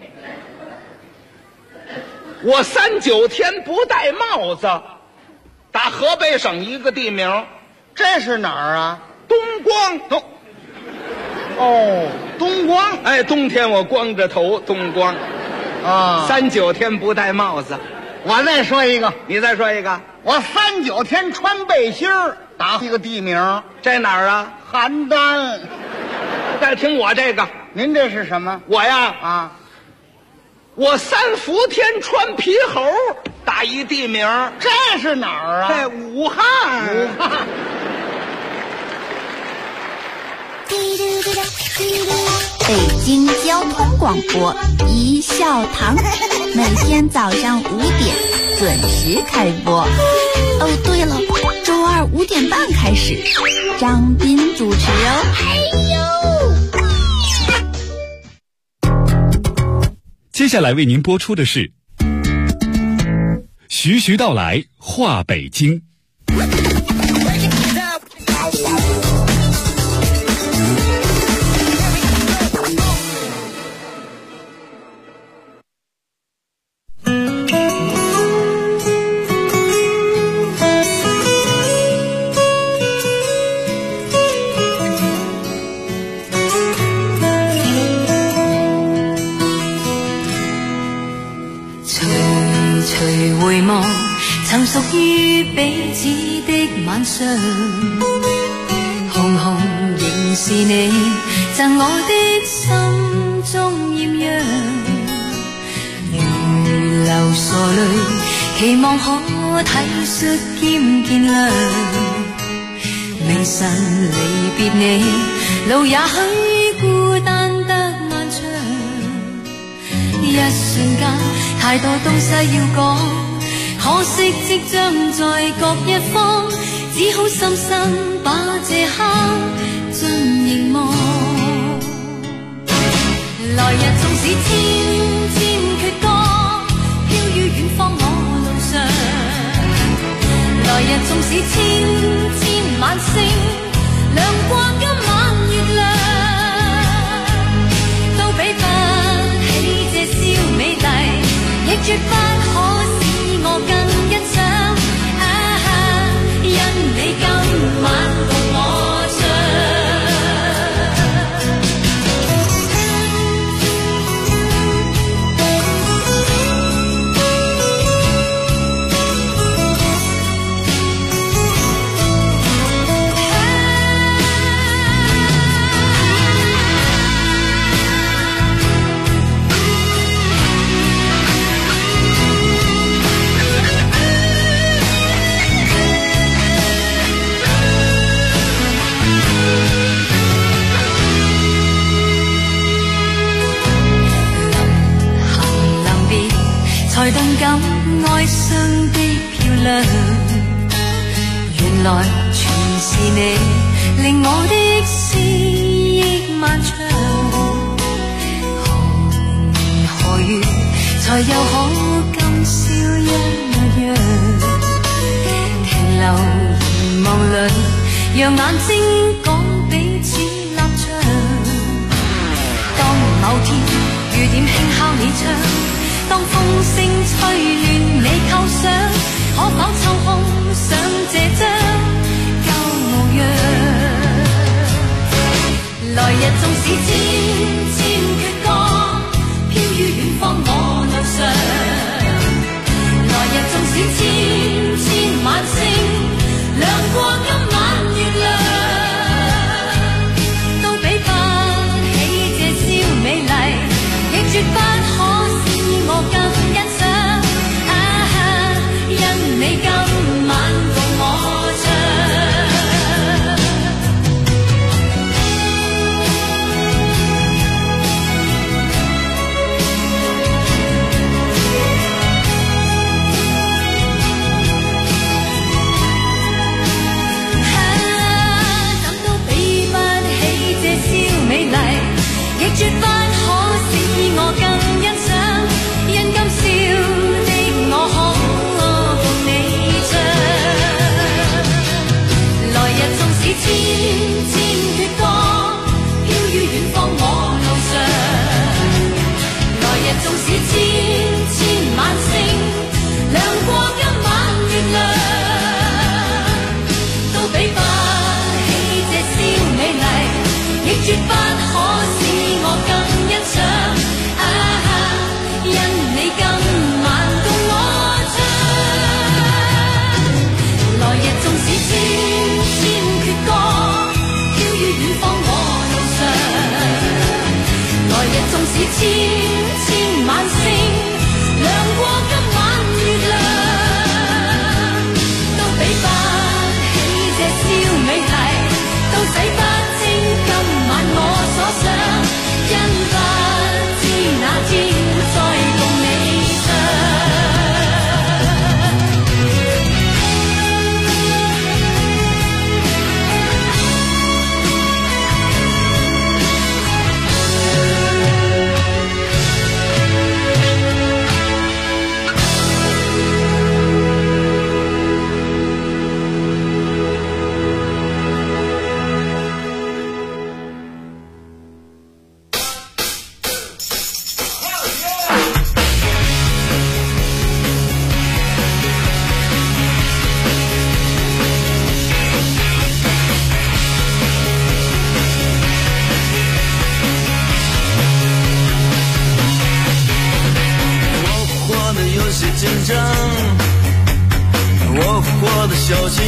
我39天不戴帽子，打河北省一个地名。 这是哪儿啊？ 东光。 哦，东光。 哎，冬天我光着头，东光。 啊 ，39天不戴帽子。 我再说一个， 你再说一个。 我39天穿背心儿，打一个地名。 在哪儿啊？ 邯郸。 再听我这个。 您这是什么？ 我呀， 啊， 我3伏天穿皮猴，打一地名。 这是哪儿啊？ 在武汉。 武汉。 北京交通广播一笑堂，每天早上5点准时开播。哦，对了，周2 5点半开始，张斌主持哦。 接下来为您播出的是徐徐道来话北京。 晚上，红红仍是你赠我的心中艳阳，如流傻泪，期望可體恤兼見諒。明晨離別你，路也許孤單得漫長，一瞬間太多東西要講，可惜即將在各一方，只好深深把這刻盡凝望。來日縱使千千闕歌，飄於遠方我路上。來日縱使千千晚星，亮過今晚月亮，都比不起這宵美麗，亦絕不可使我更欣賞。因你今晚共我唱。才動感哀傷的漂亮，原來全是你令我的思憶漫長。何月才又可今宵一樣，停留凝望裏，讓眼睛講彼此立場。當某天雨點輕敲你窗，當風聲吹亂你構想，可否抽空想這張舊模樣？來日縱使千千闕歌，飄於遠方我路上。來日縱使千千晚星，亮過今晚月亮，都比不起這宵美麗，亦絕不可我更欣賞，因你今晚共我唱。怎都比不起這宵美麗，亦絕不可使我更欣賞。因今宵的我可共你唱，來日縱使千千闕歌，飄於遠方我路上。來日縱使千千晚星，亮過今晚月亮，都比不起這宵美麗，亦絕不可使我更欣賞。因你今晚共我唱，來日縱使千千闕歌，飄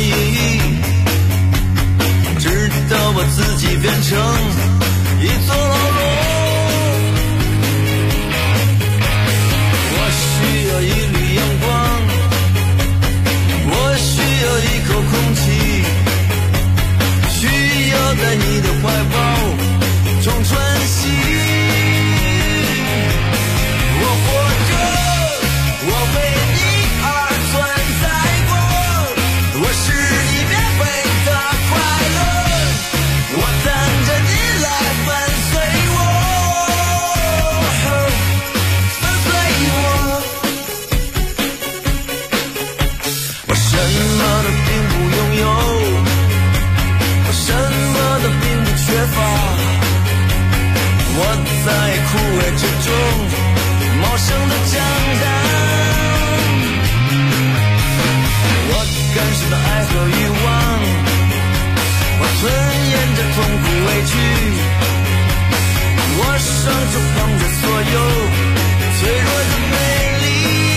直到我自己变成一座牢笼。我需要一缕阳光，我需要一口空气，需要在你的怀抱中喘息。我活着，我为你而存在过，我是你免费的快乐，我等着你来伴随我，伴随我。我什么都并不拥有，我什么都并不缺乏，我在枯萎之中茂盛的长大。我感受到爱和欲望，我吞咽着痛苦委屈，我双手捧着所有脆弱的美丽。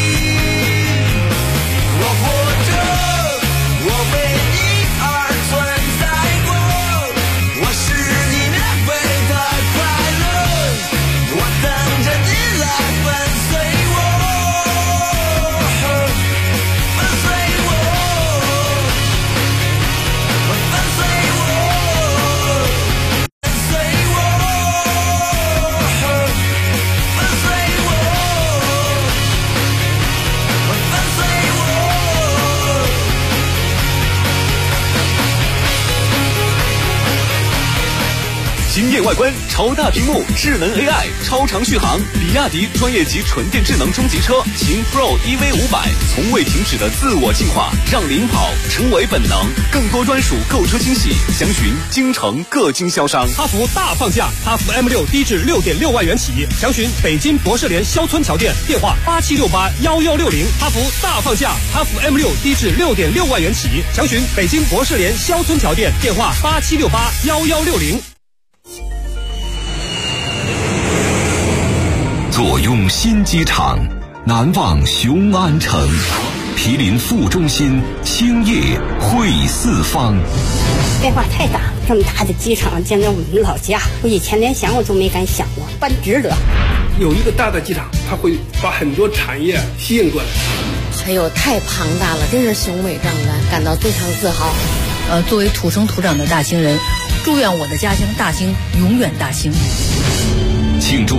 我活着，我为你而存在过，我是你免费的快乐，我等着你来伴随我，伴随我，伴随我，伴随我，伴随我，伴随我。 惊艳外观，超大屏幕，智能 AI， 超长续航。比亚迪专业级纯电智能中级车秦 Pro EV500，从未停止的自我进化，让领跑成为本能。更多专属购车惊喜，详询京城各经销商。 哈弗大放价，哈弗 M6低至6.6万元起，详询北京博士联肖村桥店，电话87681160。哈弗大放价，哈弗 M6低至6.6万元起，详询北京博士联肖村桥店，电话87681160。 坐拥新机场，难忘雄安城。毗邻副中心，青叶汇四方。 变化太大，这么大的机场，简直我们老家，我以前连想我都没敢想过，办值得。 有一个大的机场，它会把很多产业吸引过来。 哎呦，太庞大了，真是雄伟壮观，感到非常自豪。 作为土生土长的大兴人，祝愿我的家乡大兴永远大兴。 庆祝